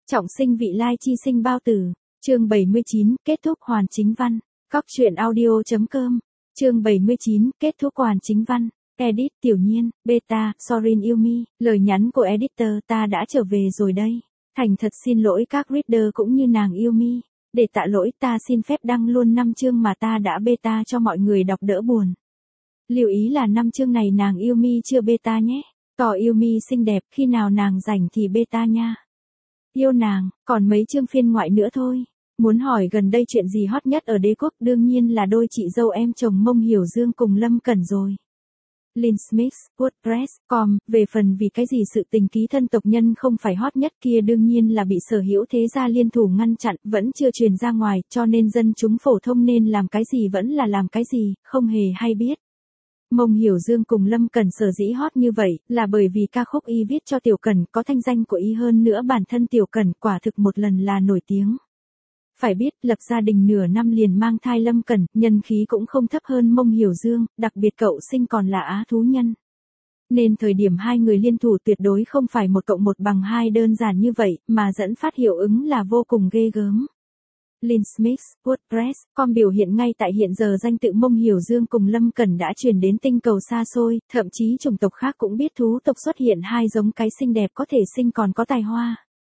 Trọng sinh vị lai chi sinh bao tử. Chương 79, kết thúc hoàn chính văn. Góc truyện audio.com. Chương 79, kết thúc hoàn chính văn. Edit Tiểu Nhiên, Beta, Sorin Yumi, lời nhắn của editor ta đã trở về rồi đây. Thành thật xin lỗi các reader cũng như nàng Yumi. Để tạ lỗi ta xin phép đăng luôn 5 chương mà ta đã beta cho mọi người đọc đỡ buồn. Lưu ý là 5 chương này nàng Yumi chưa beta nhé. Cỏ Yumi xinh đẹp, khi nào nàng rảnh thì beta nha. Yêu nàng, còn mấy chương phiên ngoại nữa thôi. Muốn hỏi gần đây chuyện gì hot nhất ở đế quốc, đương nhiên là đôi chị dâu em chồng Mông Hiểu Dương cùng Lâm Cẩn rồi. Linsmith, WordPress.com, về phần vì cái gì sự tình ký thân tộc nhân không phải hot nhất kia đương nhiên là bị sở hữu thế gia liên thủ ngăn chặn, vẫn chưa truyền ra ngoài, cho nên dân chúng phổ thông nên làm cái gì vẫn là làm cái gì, không hề hay biết. Mông Hiểu Dương cùng Lâm Cẩn sở dĩ hot như vậy, là bởi vì ca khúc y viết cho Tiểu Cẩn có thanh danh của y hơn nữa bản thân Tiểu Cẩn quả thực một lần là nổi tiếng. Phải biết, lập gia đình nửa năm liền mang thai Lâm Cẩn, nhân khí cũng không thấp hơn Mông Hiểu Dương, đặc biệt cậu sinh còn là á thú nhân. Nên thời điểm hai người liên thủ tuyệt đối không phải 1+1=2 đơn giản như vậy, mà dẫn phát hiệu ứng là vô cùng ghê gớm. Linsmith, WordPress.com biểu hiện ngay tại hiện giờ danh tự Mông Hiểu Dương cùng Lâm Cẩn đã truyền đến tinh cầu xa xôi, thậm chí chủng tộc khác cũng biết thú tộc xuất hiện hai giống cái xinh đẹp có thể sinh còn có tài hoa.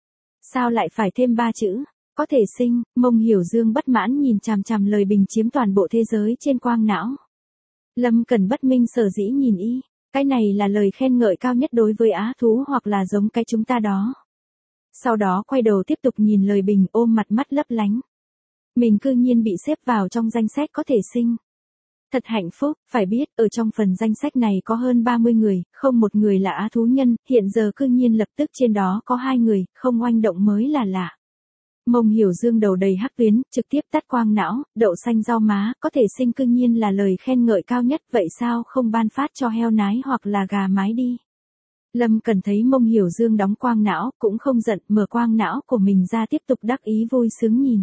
Sao lại phải thêm 3 chữ? Có thể sinh, Mông Hiểu Dương bất mãn nhìn chằm chằm lời bình chiếm toàn bộ thế giới trên quang não. Lâm Cẩn bất minh sở dĩ nhìn y, cái này là lời khen ngợi cao nhất đối với á thú hoặc là giống cái chúng ta đó. Sau đó quay đầu tiếp tục nhìn lời bình ôm mặt mắt lấp lánh. Mình cư nhiên bị xếp vào trong danh sách có thể sinh. Thật hạnh phúc, phải biết, ở trong phần danh sách này có hơn 30 người, không một người là á thú nhân, hiện giờ cư nhiên lập tức trên đó có 2 người, không oanh động mới là lạ. Mông Hiểu Dương đầu đầy hắc tuyến, trực tiếp tắt quang não, đậu xanh rau má, có thể sinh cư nhiên là lời khen ngợi cao nhất, vậy sao không ban phát cho heo nái hoặc là gà mái đi. Lâm Cẩn thấy Mông Hiểu Dương đóng quang não, cũng không giận, mở quang não của mình ra tiếp tục đắc ý vui sướng nhìn.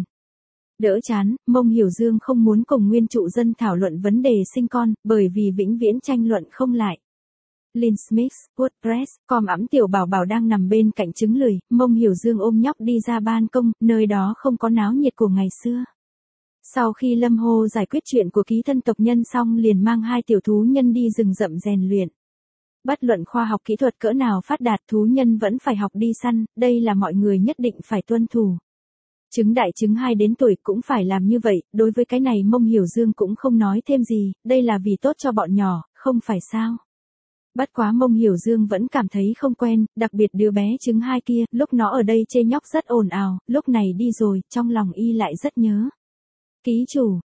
Đỡ chán, Mông Hiểu Dương không muốn cùng nguyên trụ dân thảo luận vấn đề sinh con, bởi vì vĩnh viễn tranh luận không lại. Linsmith, WordPress.com ẵm tiểu bảo bảo đang nằm bên cạnh trứng lười, Mông Hiểu Dương ôm nhóc đi ra ban công, nơi đó không có náo nhiệt của ngày xưa. Sau khi Lâm Hô giải quyết chuyện của ký thân tộc nhân xong liền mang 2 tiểu thú nhân đi rừng rậm rèn luyện. Bất luận khoa học kỹ thuật cỡ nào phát đạt, thú nhân vẫn phải học đi săn, đây là mọi người nhất định phải tuân thủ. Trứng đại trứng 2 đến tuổi cũng phải làm như vậy, đối với cái này Mông Hiểu Dương cũng không nói thêm gì, đây là vì tốt cho bọn nhỏ, không phải sao. Bất quá Mông Hiểu Dương vẫn cảm thấy không quen, đặc biệt đứa bé trứng 2 kia, lúc nó ở đây chê nhóc rất ồn ào, lúc này đi rồi, trong lòng y lại rất nhớ. Ký chủ,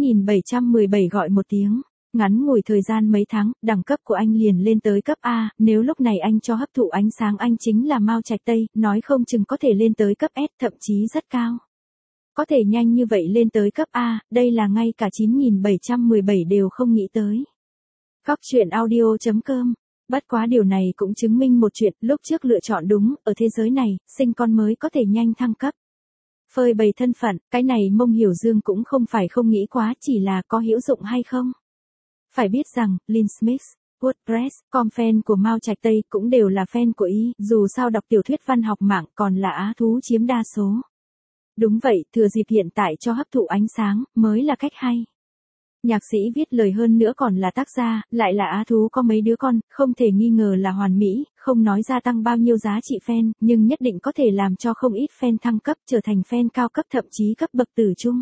9717 gọi một tiếng. Ngắn ngủi thời gian mấy tháng, đẳng cấp của anh liền lên tới cấp A, nếu lúc này anh cho hấp thụ ánh sáng anh chính là Mao Trạch Tây, nói không chừng có thể lên tới cấp S, thậm chí rất cao. Có thể nhanh như vậy lên tới cấp A, đây là ngay cả 9717 đều không nghĩ tới. Góc truyện audio.com. Bất quá điều này cũng chứng minh một chuyện, lúc trước lựa chọn đúng, ở thế giới này, sinh con mới có thể nhanh thăng cấp. Phơi bày thân phận, cái này Mông Hiểu Dương cũng không phải không nghĩ quá, chỉ là có hữu dụng hay không. Phải biết rằng, Linsmith, WordPress.com fan của Mao Trạch Tây cũng đều là fan của y, dù sao đọc tiểu thuyết văn học mạng còn là á thú chiếm đa số. Đúng vậy, thừa dịp hiện tại cho hấp thụ ánh sáng, mới là cách hay. Nhạc sĩ viết lời hơn nữa còn là tác gia, lại là á thú có mấy đứa con, không thể nghi ngờ là hoàn mỹ, không nói gia tăng bao nhiêu giá trị fan, nhưng nhất định có thể làm cho không ít fan thăng cấp trở thành fan cao cấp thậm chí cấp bậc tử trung.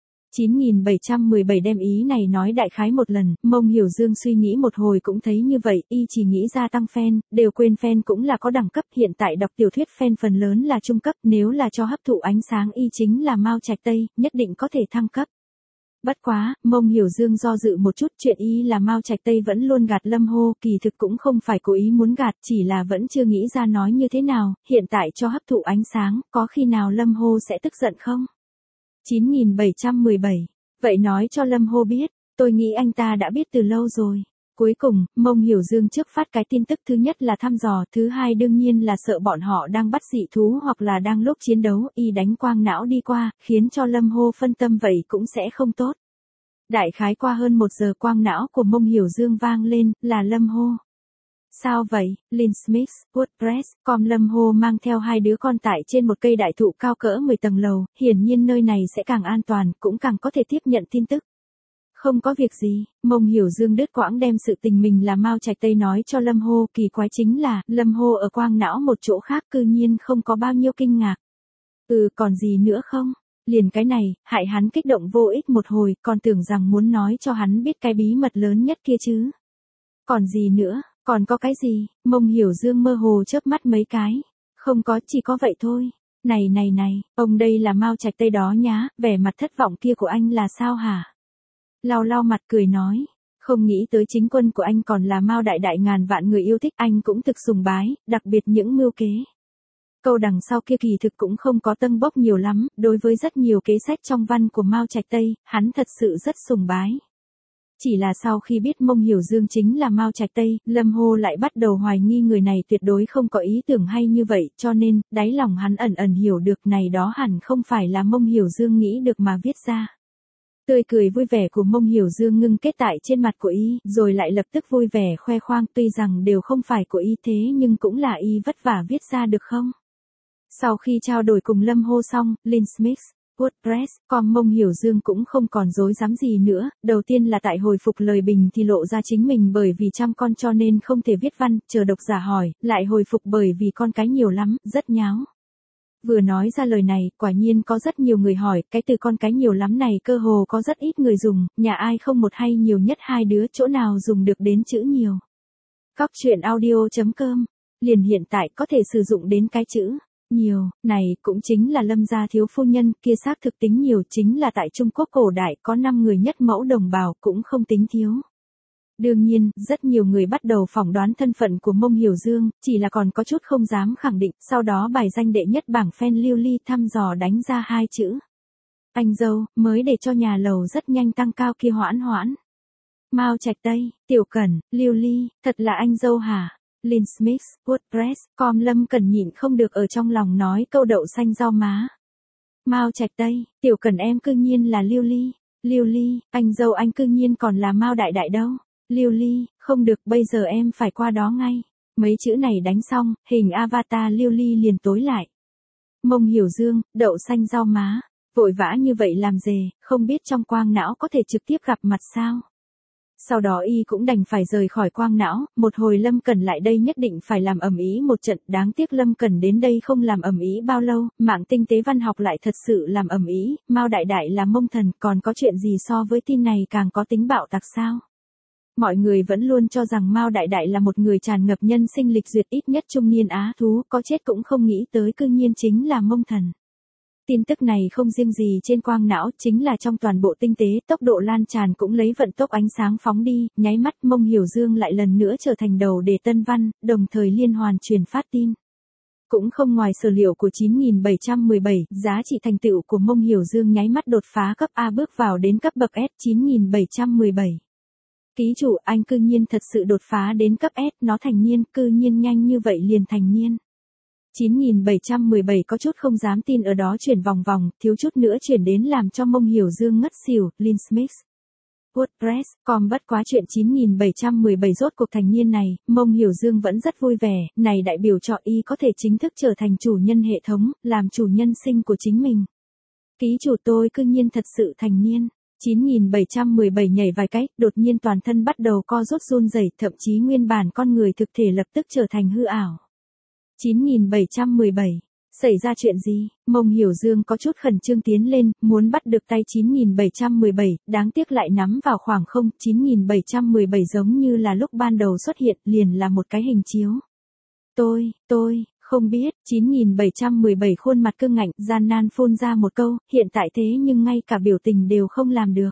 9717 đem ý này nói đại khái một lần, Mông Hiểu Dương suy nghĩ một hồi cũng thấy như vậy, y chỉ nghĩ gia tăng fan, đều quên fan cũng là có đẳng cấp, hiện tại đọc tiểu thuyết fan phần lớn là trung cấp, nếu là cho hấp thụ ánh sáng y chính là Mao Trạch Tây, nhất định có thể thăng cấp. Bất quá, Mông Hiểu Dương do dự một chút, chuyện y là Mao Trạch Tây vẫn luôn gạt Lâm Hô, kỳ thực cũng không phải cố ý muốn gạt, chỉ là vẫn chưa nghĩ ra nói như thế nào, hiện tại cho hấp thụ ánh sáng, có khi nào Lâm Hô sẽ tức giận không? 9717. Vậy nói cho Lâm Hô biết, tôi nghĩ anh ta đã biết từ lâu rồi. Cuối cùng, Mông Hiểu Dương trước phát cái tin tức thứ nhất là thăm dò, thứ hai đương nhiên là sợ bọn họ đang bắt dị thú hoặc là đang lúc chiến đấu, y đánh quang não đi qua, khiến cho Lâm Hô phân tâm vậy cũng sẽ không tốt. Đại khái qua hơn 1 giờ quang não của Mông Hiểu Dương vang lên, là Lâm Hô. Sao vậy, Lynn Smith, WordPress.com Lâm Hồ mang theo hai đứa con tại trên một cây đại thụ cao cỡ 10 tầng lầu, hiển nhiên nơi này sẽ càng an toàn, cũng càng có thể tiếp nhận tin tức. Không có việc gì, Mông Hiểu Dương đứt quãng đem sự tình mình là Mao Trạch Tây nói cho Lâm Hồ, kỳ quái chính là, Lâm Hồ ở quang não một chỗ khác cư nhiên không có bao nhiêu kinh ngạc. Còn gì nữa không? Liền cái này, hại hắn kích động vô ích một hồi, còn tưởng rằng muốn nói cho hắn biết cái bí mật lớn nhất kia chứ. Còn gì nữa, còn có cái gì? Mông Hiểu Dương mơ hồ chớp mắt mấy cái. Không có, chỉ có vậy thôi. Này, ông đây là Mao Trạch Tây đó nhá, vẻ mặt thất vọng kia của anh là sao hả? Lau mặt cười nói, không nghĩ tới chính quân của anh còn là Mao đại đại ngàn vạn người yêu thích, anh cũng thực sùng bái, đặc biệt những mưu kế. Câu đằng sau kia kỳ thực cũng không có tâng bốc nhiều lắm, đối với rất nhiều kế sách trong văn của Mao Trạch Tây, hắn thật sự rất sùng bái. Chỉ là sau khi biết Mông Hiểu Dương chính là Mao Trạch Tây, Lâm Hồ lại bắt đầu hoài nghi người này tuyệt đối không có ý tưởng hay như vậy, cho nên, đáy lòng hắn ẩn ẩn hiểu được này đó hẳn không phải là Mông Hiểu Dương nghĩ được mà viết ra. Tươi cười vui vẻ của Mông Hiểu Dương ngưng kết tại trên mặt của y, rồi lại lập tức vui vẻ khoe khoang, tuy rằng đều không phải của y thế nhưng cũng là y vất vả viết ra được không? Sau khi trao đổi cùng Lâm Hồ xong, Lynn Smith, WordPress.com Mông Hiểu Dương cũng không còn dối dám gì nữa, đầu tiên là tại hồi phục lời bình thì lộ ra chính mình bởi vì chăm con cho nên không thể viết văn, chờ độc giả hỏi, lại hồi phục bởi vì con cái nhiều lắm, rất nháo. Vừa nói ra lời này, quả nhiên có rất nhiều người hỏi, cái từ con cái nhiều lắm này cơ hồ có rất ít người dùng, nhà ai không một hay nhiều nhất hai đứa, chỗ nào dùng được đến chữ nhiều. Cóc truyện audio.com, liền hiện tại có thể sử dụng đến cái chữ nhiều, này cũng chính là Lâm gia thiếu phu nhân, kia xác thực tính nhiều, chính là tại Trung Quốc cổ đại có 5 người nhất mẫu đồng bào, cũng không tính thiếu. Đương nhiên, rất nhiều người bắt đầu phỏng đoán thân phận của Mông Hiểu Dương, chỉ là còn có chút không dám khẳng định, sau đó bài danh đệ nhất bảng fan Lưu Ly thăm dò đánh ra hai chữ. Anh dâu, mới để cho nhà lầu rất nhanh tăng cao kia hoãn. Mao Trạch Tây, Tiểu Cẩn, Lưu Ly, thật là anh dâu hả? Lynn Smith, WordPress.com Lâm Cẩn nhịn không được ở trong lòng nói câu đậu xanh rau má. Mao Trạch Tây, Tiểu Cẩn em cư nhiên là Lưu Ly, anh dâu anh cư nhiên còn là Mao đại đại đâu. Lưu Ly, không được, bây giờ em phải qua đó ngay. Mấy chữ này đánh xong, hình avatar Lưu Ly liền tối lại. Mông Hiểu Dương, đậu xanh rau má, vội vã như vậy làm gì, không biết trong quang não có thể trực tiếp gặp mặt sao? Sau đó y cũng đành phải rời khỏi quang não, một hồi Lâm Cẩn lại đây nhất định phải làm ầm ĩ một trận, đáng tiếc Lâm Cẩn đến đây không làm ầm ĩ bao lâu, mạng tinh tế văn học lại thật sự làm ầm ĩ, Mao đại đại là Mông thần, còn có chuyện gì so với tin này càng có tính bạo tạc sao? Mọi người vẫn luôn cho rằng Mao đại đại là một người tràn ngập nhân sinh lịch duyệt, ít nhất trung niên á thú, có chết cũng không nghĩ tới cư nhiên chính là Mông thần. Tin tức này không riêng gì trên quang não, chính là trong toàn bộ tinh tế, tốc độ lan tràn cũng lấy vận tốc ánh sáng phóng đi, nháy mắt Mông Hiểu Dương lại lần nữa trở thành đầu đề tân văn, đồng thời liên hoàn truyền phát tin. Cũng không ngoài sở liệu của 9717, giá trị thành tựu của Mông Hiểu Dương nháy mắt đột phá cấp A bước vào đến cấp bậc S 9717. Ký chủ, anh cư nhiên thật sự đột phá đến cấp S, nó thành niên, cư nhiên nhanh như vậy liền thành niên. 9717 có chút không dám tin, ở đó chuyển vòng, thiếu chút nữa chuyển đến làm cho Mông Hiểu Dương ngất xỉu. Lynn Smith, WordPress.com bất quá chuyện 9717 rốt cuộc thành niên này, Mông Hiểu Dương vẫn rất vui vẻ, này đại biểu cho y có thể chính thức trở thành chủ nhân hệ thống, làm chủ nhân sinh của chính mình. Ký chủ tôi cư nhiên thật sự thành niên. 9717 nhảy vài cái, đột nhiên toàn thân bắt đầu co rút run rẩy, thậm chí nguyên bản con người thực thể lập tức trở thành hư ảo. 9717, xảy ra chuyện gì? Mông Hiểu Dương có chút khẩn trương tiến lên, muốn bắt được tay 9717, đáng tiếc lại nắm vào khoảng không. 9717 giống như là lúc ban đầu xuất hiện, liền là một cái hình chiếu. Tôi, không biết. 9717 khuôn mặt cương ngạnh, gian nan phun ra một câu, hiện tại thế nhưng ngay cả biểu tình đều không làm được.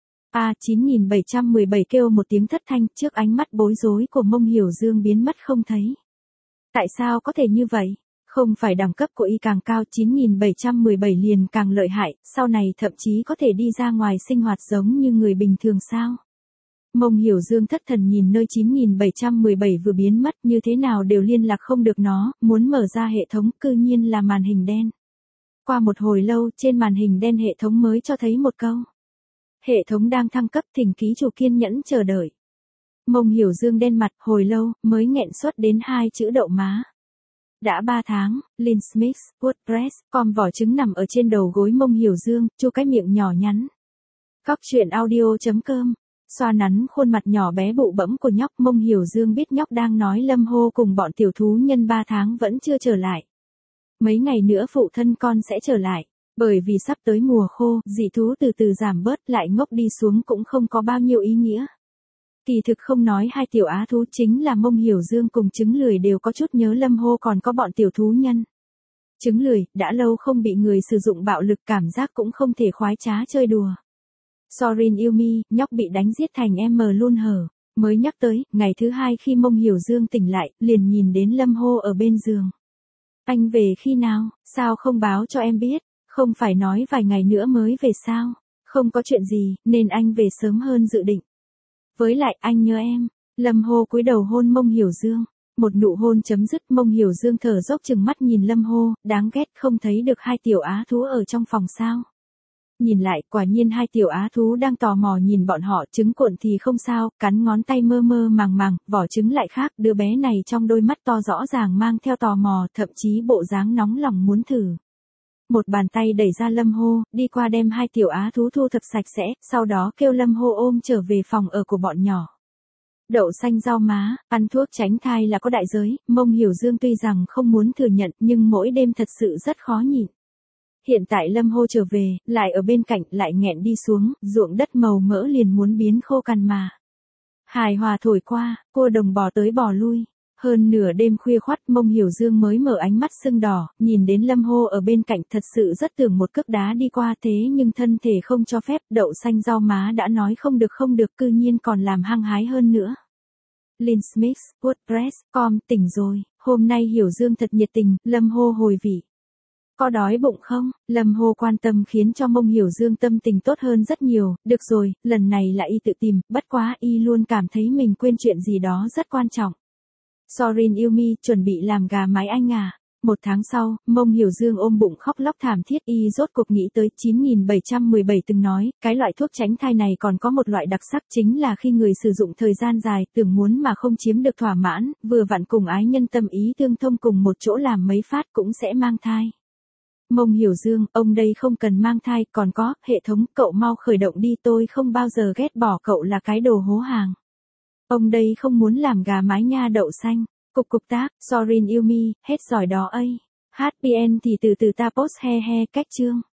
9717 kêu một tiếng thất thanh, trước ánh mắt bối rối của Mông Hiểu Dương biến mất không thấy. Tại sao có thể như vậy? Không phải đẳng cấp của y càng cao, 9717 liền càng lợi hại, sau này thậm chí có thể đi ra ngoài sinh hoạt giống như người bình thường sao? Mông Hiểu Dương thất thần nhìn nơi 9717 vừa biến mất, như thế nào đều liên lạc không được nó, muốn mở ra hệ thống, cư nhiên là màn hình đen. Qua một hồi lâu, trên màn hình đen hệ thống mới cho thấy một câu. Hệ thống đang thăng cấp, thỉnh ký chủ kiên nhẫn chờ đợi. Mông Hiểu Dương đen mặt, hồi lâu, mới nghẹn xuất đến 2 chữ đậu má. Đã 3 tháng, Lynn Smith, WordPress.com vỏ trứng nằm ở trên đầu gối Mông Hiểu Dương, chu cái miệng nhỏ nhắn. Cóc truyện audio.com. Xoa nắn khuôn mặt nhỏ bé bụ bẫm của nhóc. Mông Hiểu Dương biết nhóc đang nói Lâm Hô cùng bọn tiểu thú nhân 3 tháng vẫn chưa trở lại. Mấy ngày nữa phụ thân con sẽ trở lại. Bởi vì sắp tới mùa khô, dị thú từ từ giảm bớt, lại ngốc đi xuống cũng không có bao nhiêu ý nghĩa. Kỳ thực không nói hai tiểu á thú, chính là Mông Hiểu Dương cùng Trứng Lười đều có chút nhớ Lâm Hô còn có bọn tiểu thú nhân. Trứng Lười, đã lâu không bị người sử dụng bạo lực, cảm giác cũng không thể khoái trá chơi đùa. Sorin Yumi, nhóc bị đánh giết thành em luôn hở. Mới nhắc tới, ngày thứ 2 khi Mông Hiểu Dương tỉnh lại, liền nhìn đến Lâm Hô ở bên giường. Anh về khi nào, sao không báo cho em biết, không phải nói vài ngày nữa mới về sao, không có chuyện gì, nên anh về sớm hơn dự định. Với lại anh nhớ em. Lâm Hô cúi đầu hôn Mông Hiểu Dương. Một nụ hôn chấm dứt, Mông Hiểu Dương thở dốc chừng mắt nhìn Lâm Hô, đáng ghét, không thấy được hai tiểu á thú ở trong phòng sao. Nhìn lại, quả nhiên hai tiểu á thú đang tò mò nhìn bọn họ. Trứng cuộn thì không sao, cắn ngón tay mơ mơ màng màng, vỏ trứng lại khác, đứa bé này trong đôi mắt to rõ ràng mang theo tò mò, thậm chí bộ dáng nóng lòng muốn thử. Một bàn tay đẩy ra Lâm Hô, đi qua đem hai tiểu á thú thu thập sạch sẽ, sau đó kêu Lâm Hô ôm trở về phòng ở của bọn nhỏ. Đậu xanh rau má, ăn thuốc tránh thai là có đại giới, Mông Hiểu Dương tuy rằng không muốn thừa nhận nhưng mỗi đêm thật sự rất khó nhịn. Hiện tại Lâm Hô trở về, lại ở bên cạnh, lại nghẹn đi xuống, ruộng đất màu mỡ liền muốn biến khô cằn mà. Hài hòa thổi qua, cua đồng bò tới bò lui. Hơn nửa đêm khuya khoắt, Mông Hiểu Dương mới mở ánh mắt sưng đỏ, nhìn đến Lâm Hô ở bên cạnh thật sự rất tưởng một cước đá đi qua, thế nhưng thân thể không cho phép. Đậu xanh rau má đã nói không được, cư nhiên còn làm hăng hái hơn nữa. Lynn Smith, WordPress.com, tỉnh rồi, hôm nay Hiểu Dương thật nhiệt tình. Lâm Hô hồi vị. Có đói bụng không? Lâm Hô quan tâm khiến cho Mông Hiểu Dương tâm tình tốt hơn rất nhiều. Được rồi, lần này là y tự tìm, bất quá y luôn cảm thấy mình quên chuyện gì đó rất quan trọng. Sorin Yumi, chuẩn bị làm gà mái anh à. 1 tháng sau, Mông Hiểu Dương ôm bụng khóc lóc thảm thiết, y rốt cuộc nghĩ tới 9717 từng nói, cái loại thuốc tránh thai này còn có một loại đặc sắc, chính là khi người sử dụng thời gian dài, tưởng muốn mà không chiếm được thỏa mãn, vừa vặn cùng ái nhân tâm ý tương thông cùng một chỗ làm mấy phát cũng sẽ mang thai. Mông Hiểu Dương, ông đây không cần mang thai, còn có, hệ thống, cậu mau khởi động đi, tôi không bao giờ ghét bỏ cậu là cái đồ hố hàng. Ông đây không muốn làm gà mái nha đậu xanh. Cục tác, Sorin Yumi, hết giỏi đó ấy. HPN thì từ từ ta post he cách chương.